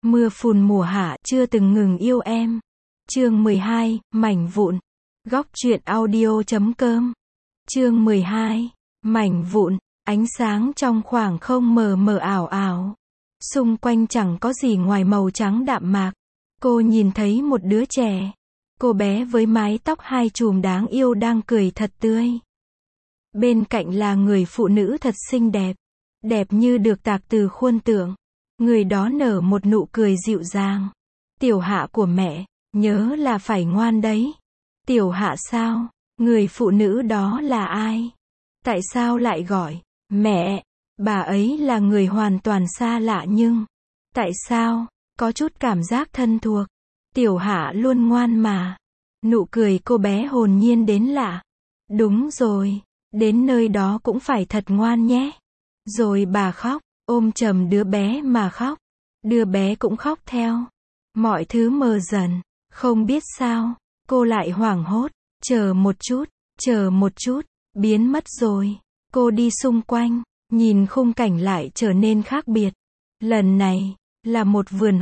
Mưa phùn mùa hạ chưa từng ngừng yêu em. Chương 12, mảnh vụn. Góc truyện audio.com. Chương 12, mảnh vụn. Ánh sáng trong khoảng không mờ mờ ảo ảo. Xung quanh chẳng có gì ngoài màu trắng đạm mạc. Cô nhìn thấy một đứa trẻ. Cô bé với mái tóc hai chùm đáng yêu đang cười thật tươi. Bên cạnh là người phụ nữ thật xinh đẹp. Đẹp như được tạc từ khuôn tượng. Người đó nở một nụ cười dịu dàng. Tiểu Hạ của mẹ, nhớ là phải ngoan đấy. Tiểu Hạ sao? Người phụ nữ đó là ai? Tại sao lại gọi mẹ? Bà ấy là người hoàn toàn xa lạ nhưng tại sao có chút cảm giác thân thuộc? Tiểu Hạ luôn ngoan mà. Nụ cười cô bé hồn nhiên đến lạ. Đúng rồi, đến nơi đó cũng phải thật ngoan nhé. Rồi bà khóc, ôm chầm đứa bé mà khóc. Đứa bé cũng khóc theo. Mọi thứ mờ dần, không biết sao, cô lại hoảng hốt. Chờ một chút, biến mất rồi. Cô đi xung quanh, nhìn khung cảnh lại trở nên khác biệt. Lần này, là một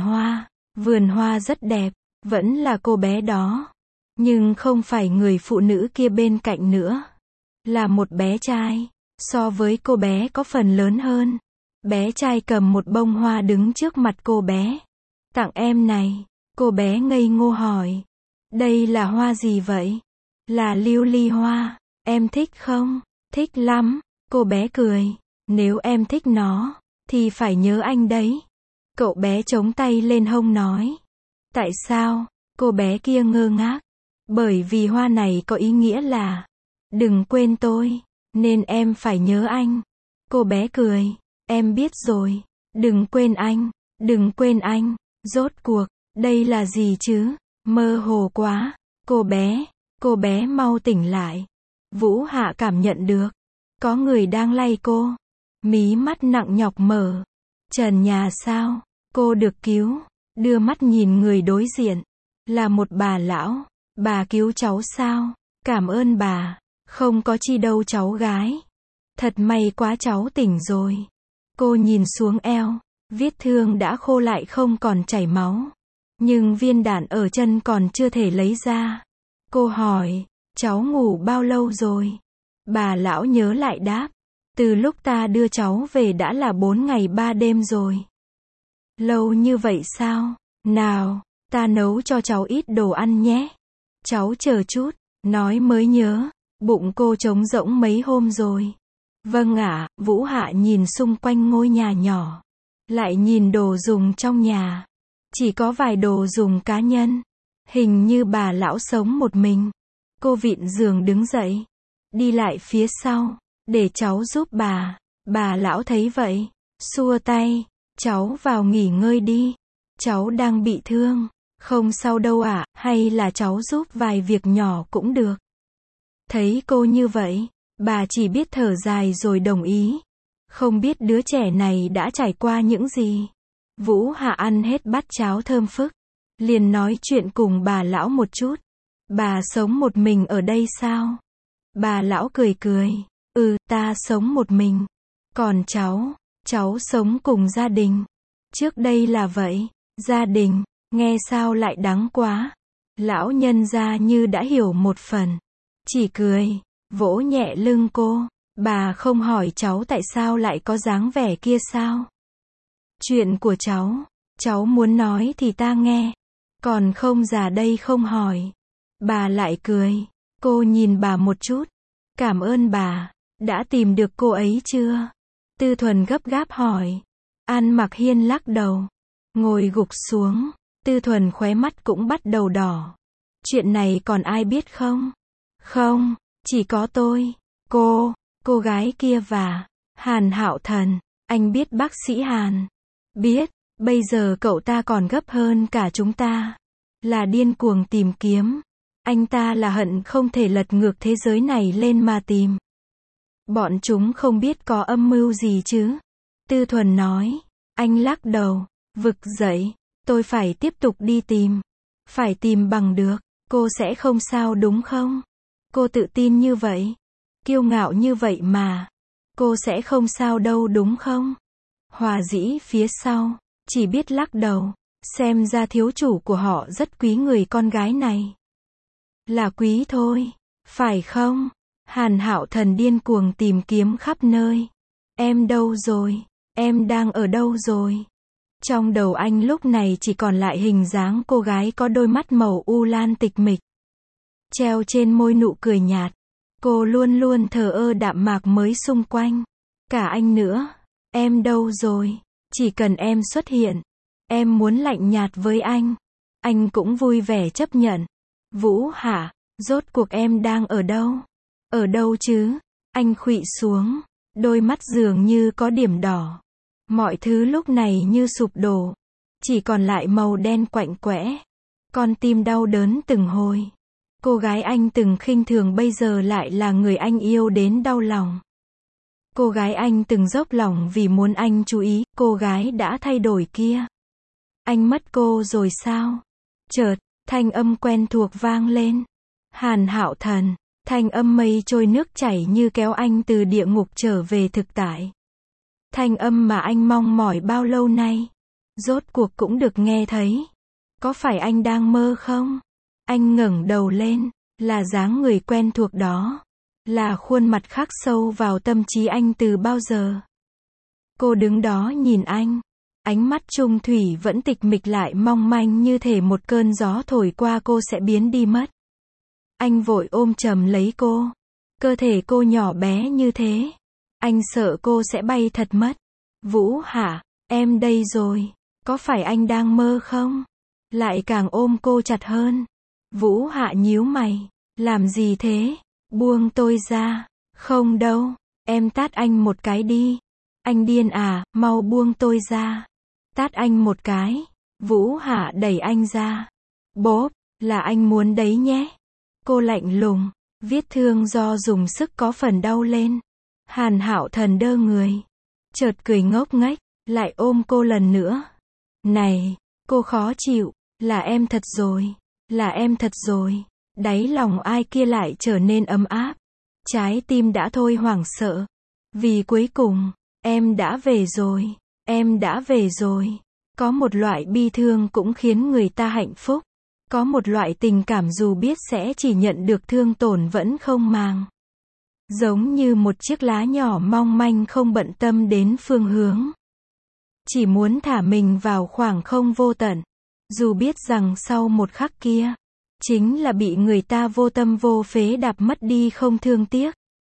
vườn hoa rất đẹp, vẫn là cô bé đó. Nhưng không phải người phụ nữ kia bên cạnh nữa. Là một bé trai, so với cô bé có phần lớn hơn. Bé trai cầm một bông hoa đứng trước mặt cô bé. Tặng em này, cô bé ngây ngô hỏi. Đây là hoa gì vậy? Là lưu ly hoa, em thích không? Thích lắm, cô bé cười. Nếu em thích nó, thì phải nhớ anh đấy. Cậu bé chống tay lên hông nói. Tại sao? Cô bé kia ngơ ngác. Bởi vì hoa này có ý nghĩa là đừng quên tôi, nên em phải nhớ anh. Cô bé cười. Em biết rồi, đừng quên anh, rốt cuộc, đây là gì chứ? Mơ hồ quá, cô bé mau tỉnh lại. Vũ Hạ cảm nhận được, có người đang lay cô. Mí mắt nặng nhọc mở. Trần nhà sao? Cô được cứu, đưa mắt nhìn người đối diện. Là một bà lão, bà cứu cháu sao? Cảm ơn bà, không có chi đâu cháu gái. Thật may quá cháu tỉnh rồi. Cô nhìn xuống eo, vết thương đã khô lại không còn chảy máu. Nhưng viên đạn ở chân còn chưa thể lấy ra. Cô hỏi, cháu ngủ bao lâu rồi? Bà lão nhớ lại đáp, từ lúc ta đưa cháu về đã là 4 ngày 3 đêm rồi. Lâu như vậy sao? Nào, ta nấu cho cháu ít đồ ăn nhé. Cháu chờ chút, nói mới nhớ, bụng cô trống rỗng mấy hôm rồi. Vâng ạ, Vũ Hạ nhìn xung quanh ngôi nhà nhỏ. Lại nhìn đồ dùng trong nhà. Chỉ có vài đồ dùng cá nhân. Hình như bà lão sống một mình. Cô vịn giường đứng dậy. Đi lại phía sau. Để cháu giúp bà. Bà lão thấy vậy. Xua tay. Cháu vào nghỉ ngơi đi. Cháu đang bị thương. Không sao đâu ạ, hay là cháu giúp vài việc nhỏ cũng được. Thấy cô như vậy. Bà chỉ biết thở dài rồi đồng ý. Không biết đứa trẻ này đã trải qua những gì. Vũ Hạ ăn hết bát cháo thơm phức. Liền nói chuyện cùng bà lão một chút. Bà sống một mình ở đây sao? Bà lão cười cười. Ta sống một mình. Còn cháu sống cùng gia đình. Trước đây là vậy. Gia đình, nghe sao lại đắng quá. Lão nhân gia như đã hiểu một phần. Chỉ cười. Vỗ nhẹ lưng cô. Bà không hỏi cháu tại sao lại có dáng vẻ kia sao? Chuyện của cháu muốn nói thì ta nghe. Còn không già đây không hỏi. Bà lại cười. Cô nhìn bà một chút. Cảm ơn bà. Đã tìm được cô ấy chưa? Tư Thuần gấp gáp hỏi. An Mặc Hiên lắc đầu. Ngồi gục xuống. Tư Thuần khóe mắt cũng bắt đầu đỏ. Chuyện này còn ai biết không? Không. Chỉ có tôi, cô gái kia và Hàn Hạo Thần. Anh biết bác sĩ Hàn? Biết, bây giờ cậu ta còn gấp hơn cả chúng ta. Là điên cuồng tìm kiếm. Anh ta là hận không thể lật ngược thế giới này lên mà tìm. Bọn chúng không biết có âm mưu gì chứ? Tư Thuần nói. Anh lắc đầu, vực dậy. Tôi phải tiếp tục đi tìm. Phải tìm bằng được. Cô sẽ không sao đúng không? Cô tự tin như vậy. Kiêu ngạo như vậy mà. Cô sẽ không sao đâu đúng không? Hòa Dĩ phía sau. Chỉ biết lắc đầu. Xem ra thiếu chủ của họ rất quý người con gái này. Là quý thôi, phải không? Hàn Hạo Thần điên cuồng tìm kiếm khắp nơi. Em đâu rồi? Em đang ở đâu rồi? Trong đầu anh lúc này chỉ còn lại hình dáng cô gái có đôi mắt màu u lan tịch mịch. Treo trên môi nụ cười nhạt. Cô luôn luôn thờ ơ đạm mạc mới xung quanh. Cả anh nữa. Em đâu rồi? Chỉ cần em xuất hiện. Em muốn lạnh nhạt với anh. Anh cũng vui vẻ chấp nhận. Vũ Hạ, rốt cuộc em đang ở đâu? Ở đâu chứ? Anh khuỵu xuống. Đôi mắt dường như có điểm đỏ. Mọi thứ lúc này như sụp đổ. Chỉ còn lại màu đen quạnh quẽ. Con tim đau đớn từng hồi. Cô gái anh từng khinh thường bây giờ lại là người anh yêu đến đau lòng. Cô gái anh từng dốc lòng vì muốn anh chú ý, cô gái đã thay đổi kia. Anh mất cô rồi sao? Chợt, thanh âm quen thuộc vang lên. Hàn Hạo Thần, thanh âm mây trôi nước chảy như kéo anh từ địa ngục trở về thực tại. Thanh âm mà anh mong mỏi bao lâu nay. Rốt cuộc cũng được nghe thấy. Có phải anh đang mơ không? Anh ngẩng đầu lên, là dáng người quen thuộc đó. Là khuôn mặt khắc sâu vào tâm trí anh từ bao giờ. Cô đứng đó nhìn anh. Ánh mắt trung thủy vẫn tịch mịch lại mong manh như thể một cơn gió thổi qua cô sẽ biến đi mất. Anh vội ôm chầm lấy cô. Cơ thể cô nhỏ bé như thế. Anh sợ cô sẽ bay thật mất. Vũ Hạ, em đây rồi. Có phải anh đang mơ không? Lại càng ôm cô chặt hơn. Vũ Hạ nhíu mày. Làm gì thế? Buông tôi ra. Không đâu. Em tát anh một cái đi. Anh điên à, mau buông tôi ra. Tát anh một cái. Vũ Hạ đẩy anh ra. Bốp, là anh muốn đấy nhé. Cô lạnh lùng. Vết thương do dùng sức có phần đau lên. Hàn Hạo Thần đơ người. Chợt cười ngốc nghếch. Lại ôm cô lần nữa. Này, cô khó chịu. Là em thật rồi. Là em thật rồi. Đáy lòng ai kia lại trở nên ấm áp. Trái tim đã thôi hoảng sợ. Vì cuối cùng, em đã về rồi. Em đã về rồi. Có một loại bi thương cũng khiến người ta hạnh phúc. Có một loại tình cảm dù biết sẽ chỉ nhận được thương tổn vẫn không màng. Giống như một chiếc lá nhỏ mong manh không bận tâm đến phương hướng. Chỉ muốn thả mình vào khoảng không vô tận. Dù biết rằng sau một khắc kia, chính là bị người ta vô tâm vô phế đạp mất đi không thương tiếc.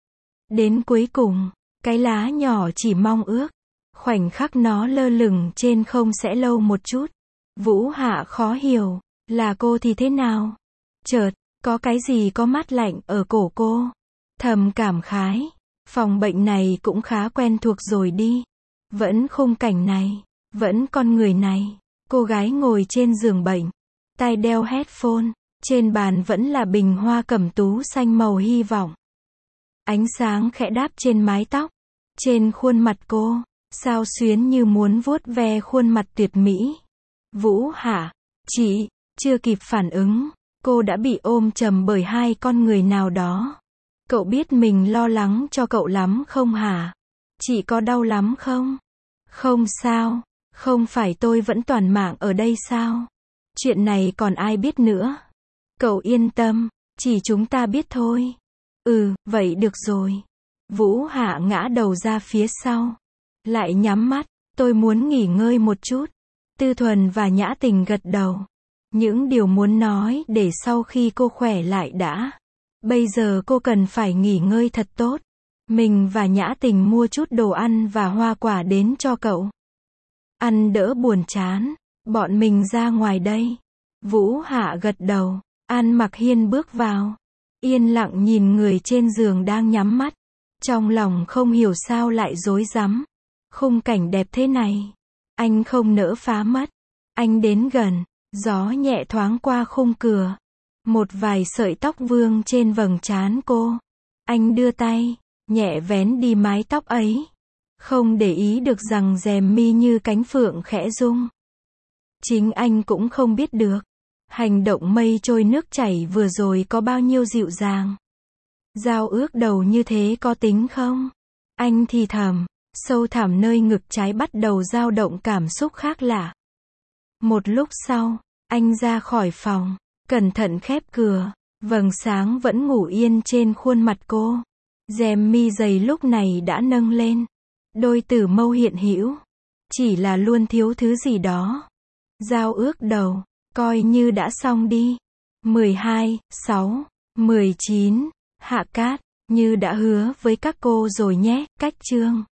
Đến cuối cùng, cái lá nhỏ chỉ mong ước. Khoảnh khắc nó lơ lửng trên không sẽ lâu một chút. Vũ Hạ khó hiểu, là cô thì thế nào? Chợt, có cái gì có mát lạnh ở cổ cô. Thầm cảm khái, phòng bệnh này cũng khá quen thuộc rồi đi. Vẫn khung cảnh này, vẫn con người này. Cô gái ngồi trên giường bệnh, tai đeo headphone, trên bàn vẫn là bình hoa cẩm tú xanh màu hy vọng. Ánh sáng khẽ đáp trên mái tóc, trên khuôn mặt cô, xao xuyến như muốn vuốt ve khuôn mặt tuyệt mỹ. Vũ Hạ, chị, chưa kịp phản ứng, cô đã bị ôm chầm bởi hai con người nào đó. Cậu biết mình lo lắng cho cậu lắm không hả? Chị có đau lắm không? Không sao, không phải tôi vẫn toàn mạng ở đây sao? Chuyện này còn ai biết nữa? Cậu yên tâm, chỉ chúng ta biết thôi. Vậy được rồi. Vũ Hạ ngã đầu ra phía sau. Lại nhắm mắt, tôi muốn nghỉ ngơi một chút. Tư Thuần và Nhã Tình gật đầu. Những điều muốn nói để sau khi cô khỏe lại đã. Bây giờ cô cần phải nghỉ ngơi thật tốt. Mình và Nhã Tình mua chút đồ ăn và hoa quả đến cho cậu. Ăn đỡ buồn chán. Bọn mình ra ngoài đây. Vũ Hạ gật đầu. An Mặc Hiên bước vào. Yên lặng nhìn người trên giường đang nhắm mắt. Trong lòng không hiểu sao lại rối rắm. Khung cảnh đẹp thế này. Anh không nỡ phá mất. Anh đến gần. Gió nhẹ thoáng qua khung cửa. Một vài sợi tóc vương trên vầng trán cô. Anh đưa tay, nhẹ vén đi mái tóc ấy. Không để ý được rằng rèm mi như cánh phượng khẽ rung. Chính anh cũng không biết được. Hành động mây trôi nước chảy vừa rồi có bao nhiêu dịu dàng. Giao ước đầu như thế có tính không? Anh thì thầm, sâu thẳm nơi ngực trái bắt đầu dao động cảm xúc khác lạ. Một lúc sau, anh ra khỏi phòng, cẩn thận khép cửa, vầng sáng vẫn ngủ yên trên khuôn mặt cô. Rèm mi dày lúc này đã nâng lên. Đôi tử mâu hiện hữu. Chỉ là luôn thiếu thứ gì đó. Giao ước đầu, coi như đã xong đi. 12/6/19, Hạ Cát, như đã hứa với các cô rồi nhé, cách chương.